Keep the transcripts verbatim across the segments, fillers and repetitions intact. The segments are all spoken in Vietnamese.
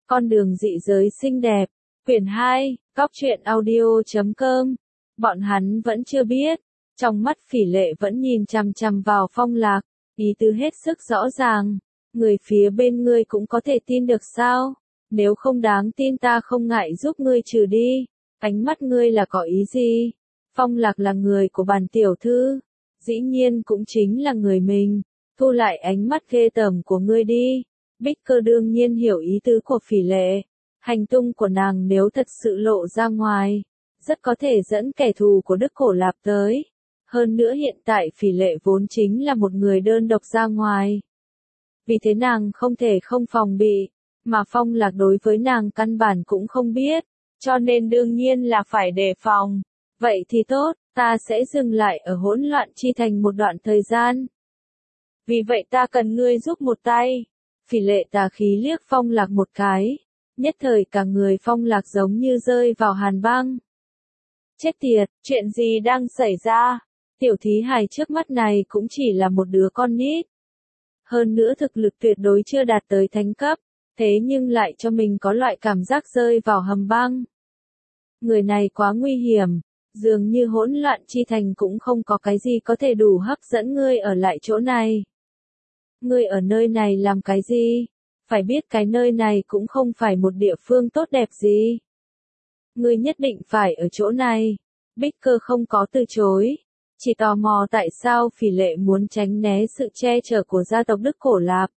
Con đường dị giới xinh đẹp, quyển hai, Cóc truyện audio chấm com. Bọn hắn vẫn chưa biết, trong mắt Phỉ Lệ vẫn nhìn chằm chằm vào Phong Lạc, ý tứ hết sức rõ ràng, người phía bên ngươi cũng có thể tin được sao? Nếu không đáng tin ta không ngại giúp ngươi trừ đi, ánh mắt ngươi là có ý gì? Phong Lạc là người của bản tiểu thư, dĩ nhiên cũng chính là người mình, thu lại ánh mắt ghê tởm của ngươi đi. Bích Cơ đương nhiên hiểu ý tứ của Phỉ Lệ, hành tung của nàng nếu thật sự lộ ra ngoài, rất có thể dẫn kẻ thù của Đức Cổ Lạp tới. Hơn nữa hiện tại Phỉ Lệ vốn chính là một người đơn độc ra ngoài. Vì thế nàng không thể không phòng bị, mà Phong Lạc đối với nàng căn bản cũng không biết, cho nên đương nhiên là phải đề phòng. Vậy thì tốt, ta sẽ dừng lại ở hỗn loạn chi thành một đoạn thời gian. Vì vậy ta cần ngươi giúp một tay. Phỉ Lệ tà khí liếc Phong Lạc một cái, nhất thời cả người Phong Lạc giống như rơi vào hàn băng. Chết tiệt, chuyện gì đang xảy ra? Tiểu thí hài trước mắt này cũng chỉ là một đứa con nít. Hơn nữa thực lực tuyệt đối chưa đạt tới thánh cấp, thế nhưng lại cho mình có loại cảm giác rơi vào hầm băng. Người này quá nguy hiểm, dường như hỗn loạn chi thành cũng không có cái gì có thể đủ hấp dẫn ngươi ở lại chỗ này. Ngươi ở nơi này làm cái gì? Phải biết cái nơi này cũng không phải một địa phương tốt đẹp gì. Ngươi nhất định phải ở chỗ này. Bích Cơ không có từ chối, chỉ tò mò tại sao Phỉ Lệ muốn tránh né sự che chở của gia tộc Đức Cổ Lạp.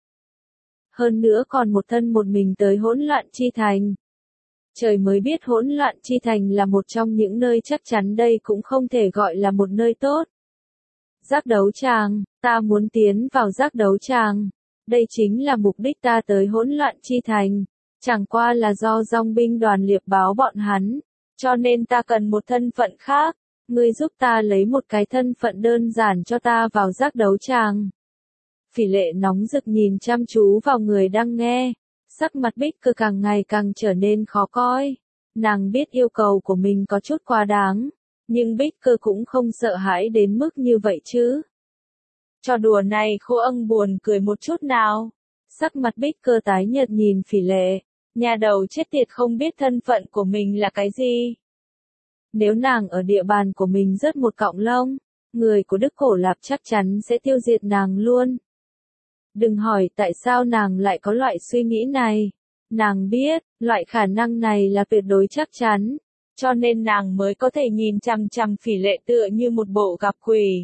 Hơn nữa còn một thân một mình tới hỗn loạn chi thành. Trời mới biết hỗn loạn chi thành là một trong những nơi chắc chắn đây cũng không thể gọi là một nơi tốt. Giác đấu tràng, ta muốn tiến vào giác đấu tràng. Đây chính là mục đích ta tới hỗn loạn chi thành. Chẳng qua là do dòng binh đoàn liệp báo bọn hắn, cho nên ta cần một thân phận khác. Ngươi giúp ta lấy một cái thân phận đơn giản cho ta vào giác đấu tràng. Phỉ Lệ nóng rực nhìn chăm chú vào người đang nghe, sắc mặt Bích Cơ càng ngày càng trở nên khó coi. Nàng biết yêu cầu của mình có chút quá đáng, nhưng Bích Cơ cũng không sợ hãi đến mức như vậy chứ. Trò đùa này Khô Âng buồn cười một chút nào. Sắc mặt Bích Cơ tái nhợt nhìn Phỉ Lệ, nhà đầu chết tiệt không biết thân phận của mình là cái gì. Nếu nàng ở địa bàn của mình rớt một cọng lông, người của Đức Cổ Lạp chắc chắn sẽ tiêu diệt nàng luôn. Đừng hỏi tại sao nàng lại có loại suy nghĩ này. Nàng biết, loại khả năng này là tuyệt đối chắc chắn, cho nên nàng mới có thể nhìn chằm chằm Phỉ Lệ tựa như một bộ gặp quỷ.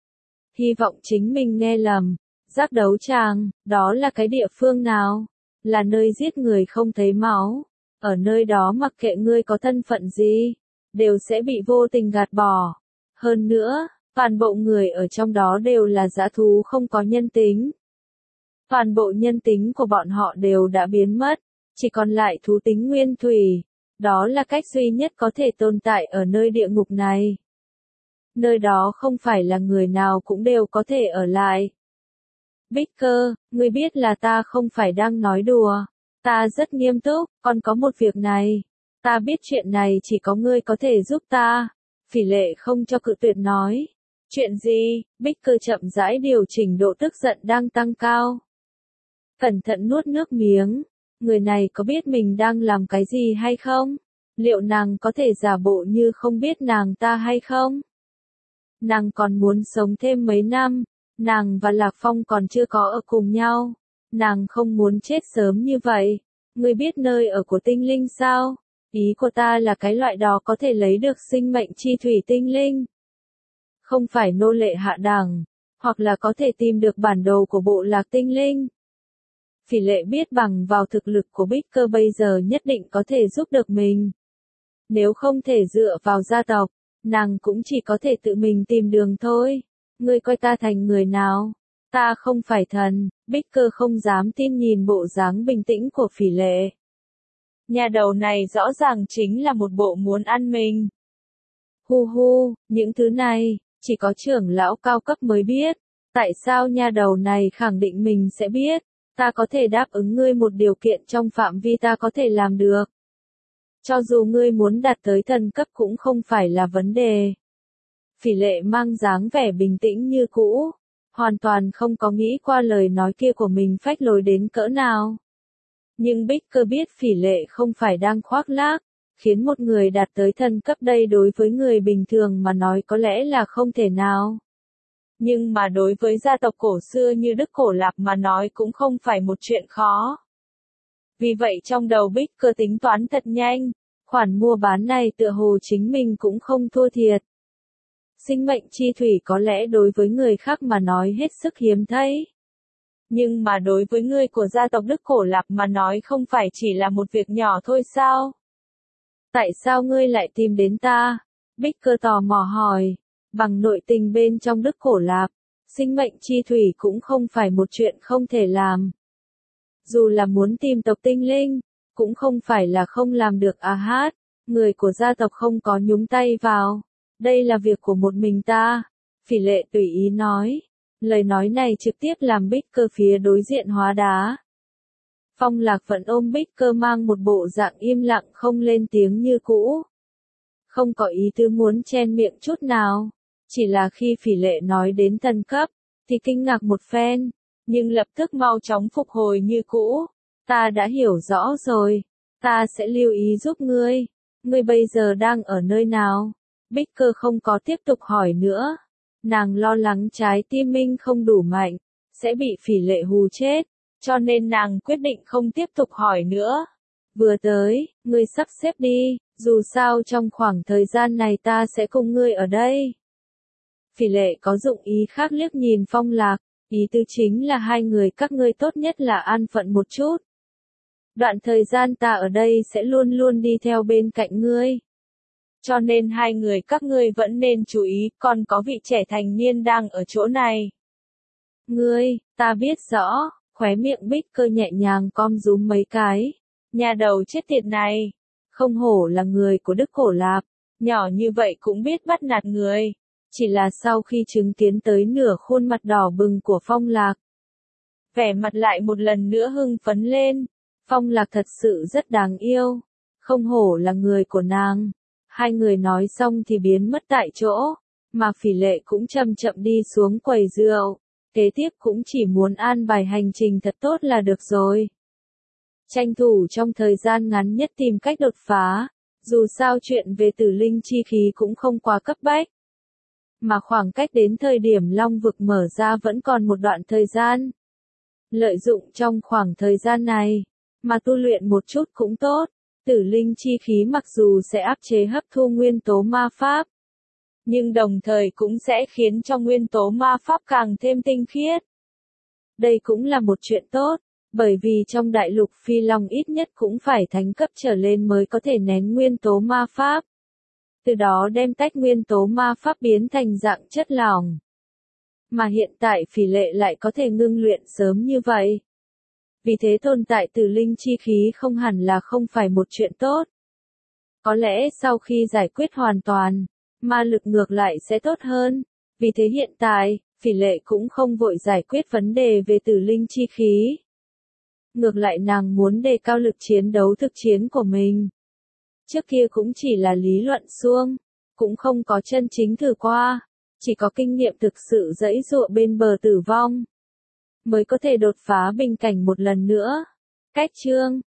Hy vọng chính mình nghe lầm. Giác đấu tràng, đó là cái địa phương nào? Là nơi giết người không thấy máu. Ở nơi đó mặc kệ ngươi có thân phận gì, đều sẽ bị vô tình gạt bỏ. Hơn nữa, toàn bộ người ở trong đó đều là dã thú không có nhân tính. Toàn bộ nhân tính của bọn họ đều đã biến mất, chỉ còn lại thú tính nguyên thủy. Đó là cách duy nhất có thể tồn tại ở nơi địa ngục này. Nơi đó không phải là người nào cũng đều có thể ở lại. Bích Cơ, ngươi biết là ta không phải đang nói đùa. Ta rất nghiêm túc, còn có một việc này. Ta biết chuyện này chỉ có ngươi có thể giúp ta. Phỉ Lệ không cho cự tuyệt nói. Chuyện gì? Bích Cơ chậm rãi điều chỉnh độ tức giận đang tăng cao. Cẩn thận nuốt nước miếng. Người này có biết mình đang làm cái gì hay không? Liệu nàng có thể giả bộ như không biết nàng ta hay không? Nàng còn muốn sống thêm mấy năm. Nàng và Lạc Phong còn chưa có ở cùng nhau. Nàng không muốn chết sớm như vậy. Ngươi biết nơi ở của tinh linh sao? Ý của ta là cái loại đó có thể lấy được sinh mệnh chi thủy tinh linh. Không phải nô lệ hạ đẳng, hoặc là có thể tìm được bản đồ của bộ lạc tinh linh. Phỉ Lệ biết bằng vào thực lực của Bích Cơ bây giờ nhất định có thể giúp được mình. Nếu không thể dựa vào gia tộc, nàng cũng chỉ có thể tự mình tìm đường thôi. Ngươi coi ta thành người nào? Ta không phải thần. Bích Cơ không dám tin nhìn bộ dáng bình tĩnh của Phỉ Lệ. Nhà đầu này rõ ràng chính là một bộ muốn ăn mình. Hu hu, những thứ này, chỉ có trưởng lão cao cấp mới biết. Tại sao nhà đầu này khẳng định mình sẽ biết? Ta có thể đáp ứng ngươi một điều kiện trong phạm vi ta có thể làm được. Cho dù ngươi muốn đạt tới thần cấp cũng không phải là vấn đề. Phỉ Lệ mang dáng vẻ bình tĩnh như cũ, hoàn toàn không có nghĩ qua lời nói kia của mình phách lối đến cỡ nào. Nhưng Bích Cơ biết Phỉ Lệ không phải đang khoác lác, khiến một người đạt tới thần cấp đây đối với người bình thường mà nói có lẽ là không thể nào. Nhưng mà đối với gia tộc cổ xưa như Đức Cổ Lạp mà nói cũng không phải một chuyện khó. Vì vậy trong đầu Bích Cơ tính toán thật nhanh, khoản mua bán này tựa hồ chính mình cũng không thua thiệt. Sinh mệnh chi thủy có lẽ đối với người khác mà nói hết sức hiếm thấy. Nhưng mà đối với người của gia tộc Đức Cổ Lạp mà nói không phải chỉ là một việc nhỏ thôi sao? Tại sao ngươi lại tìm đến ta? Bích Cơ tò mò hỏi. Bằng nội tình bên trong Đức Cổ Lạp, sinh mệnh chi thủy cũng không phải một chuyện không thể làm. Dù là muốn tìm tộc tinh linh, cũng không phải là không làm được à hát, người của gia tộc không có nhúng tay vào. Đây là việc của một mình ta. Phỉ Lệ tùy ý nói. Lời nói này trực tiếp làm Bích Cơ phía đối diện hóa đá. Phong Lạc vẫn ôm Bích Cơ mang một bộ dạng im lặng không lên tiếng như cũ. Không có ý tứ muốn chen miệng chút nào. Chỉ là khi Phỉ Lệ nói đến thần cấp, thì kinh ngạc một phen, nhưng lập tức mau chóng phục hồi như cũ. Ta đã hiểu rõ rồi, ta sẽ lưu ý giúp ngươi. Ngươi bây giờ đang ở nơi nào? Bích Cơ không có tiếp tục hỏi nữa. Nàng lo lắng trái tim mình không đủ mạnh, sẽ bị Phỉ Lệ hù chết, cho nên nàng quyết định không tiếp tục hỏi nữa. Vừa tới, ngươi sắp xếp đi, dù sao trong khoảng thời gian này ta sẽ cùng ngươi ở đây. Phỉ Lệ có dụng ý khác liếc nhìn Phong Lạc, ý tứ chính là hai người các ngươi tốt nhất là an phận một chút. Đoạn thời gian ta ở đây sẽ luôn luôn đi theo bên cạnh ngươi. Cho nên hai người các ngươi vẫn nên chú ý, còn có vị trẻ thành niên đang ở chỗ này. Ngươi, ta biết rõ, khóe miệng Bích Cơ nhẹ nhàng cong rúm mấy cái. Nhà đầu chết tiệt này, không hổ là người của Đức Cổ Lạp, nhỏ như vậy cũng biết bắt nạt người. Chỉ là sau khi chứng kiến tới nửa khuôn mặt đỏ bừng của Phong Lạc, vẻ mặt lại một lần nữa hưng phấn lên. Phong Lạc thật sự rất đáng yêu, không hổ là người của nàng. Hai người nói xong thì biến mất tại chỗ, mà Phỉ Lệ cũng chậm chậm đi xuống quầy rượu. Kế tiếp cũng chỉ muốn an bài hành trình thật tốt là được rồi. Tranh thủ trong thời gian ngắn nhất tìm cách đột phá, dù sao chuyện về tử linh chi khí cũng không quá cấp bách. Mà khoảng cách đến thời điểm Long vực mở ra vẫn còn một đoạn thời gian. Lợi dụng trong khoảng thời gian này, mà tu luyện một chút cũng tốt. Tử linh chi khí mặc dù sẽ áp chế hấp thu nguyên tố ma pháp, nhưng đồng thời cũng sẽ khiến cho nguyên tố ma pháp càng thêm tinh khiết. Đây cũng là một chuyện tốt, bởi vì trong đại lục Phi Long ít nhất cũng phải thánh cấp trở lên mới có thể nén nguyên tố ma pháp. Từ đó đem tách nguyên tố ma pháp biến thành dạng chất lỏng. Mà hiện tại Phỉ Lệ lại có thể ngưng luyện sớm như vậy. Vì thế tồn tại tử linh chi khí không hẳn là không phải một chuyện tốt. Có lẽ sau khi giải quyết hoàn toàn, ma lực ngược lại sẽ tốt hơn. Vì thế hiện tại, Phỉ Lệ cũng không vội giải quyết vấn đề về tử linh chi khí. Ngược lại nàng muốn đề cao lực chiến đấu thực chiến của mình. Trước kia cũng chỉ là lý luận suông, cũng không có chân chính thử qua, chỉ có kinh nghiệm thực sự giãy giụa bên bờ tử vong, mới có thể đột phá bình cảnh một lần nữa. Cách chương